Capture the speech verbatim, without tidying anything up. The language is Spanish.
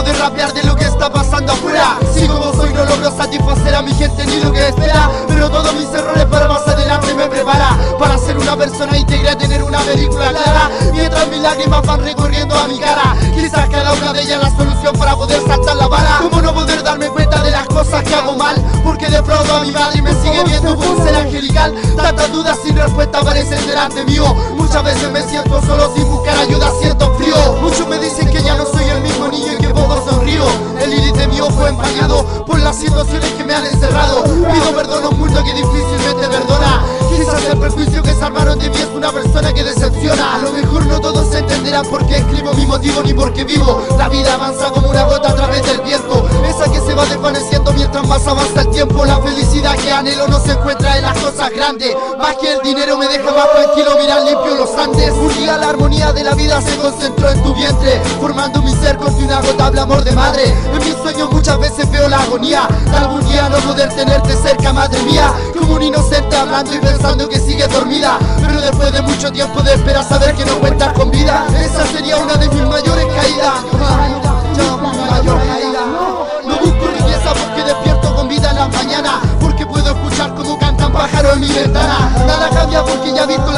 poder rapear de lo que está pasando afuera. Si como soy no logro satisfacer a mi gente ni lo que espera, pero todos mis errores para más adelante me prepara para ser una persona íntegra, tener una película clara, mientras mis lágrimas van recorriendo a mi cara. Quizás cada una de ellas la solución para poder saltar la vara. Cómo no poder darme cuenta de las cosas que hago mal, porque de pronto a mi madre me sigue viendo como un ser angelical. Tantas dudas sin respuesta aparecen delante mío. Muchas veces me siento solo sin buscar ayuda, siento frío. Muchos me dicen que ya no soy el mismo niño y que poco sonrío. El iris de mi ojo empañado por las situaciones que me han encerrado. Pido perdón a un mundo que difícilmente perdona. Quizás el prejuicio que se armaron de mí es una persona que decepciona. A lo mejor no todos entenderán por qué escribo mi motivo ni por qué vivo. La vida avanza como una gota a través del viento, esa que se va desvaneciendo mientras más avanza el tiempo. La felicidad que anhelo no se encuentra en las cosas grandes, más que el dinero me deja más tranquilo mirar limpio los Andes. Un día la armonía de la vida se concentró en tu vientre, formando mi ser con tu inagotable amor de madre. En mis sueños muchas veces veo la agonía de algún día no poder tenerte cerca, madre mía. Como un inocente hablando y pensando que sigues dormida, pero después de mucho tiempo de espera saber que no cuentas con vida, esa sería una de mis mayores caídas. Yo, mi mayor caída. No busco riqueza porque despierto con vida en las mañanas, porque puedo escuchar cómo cantan pájaros en mi ventana. Nada cambia porque ya he visto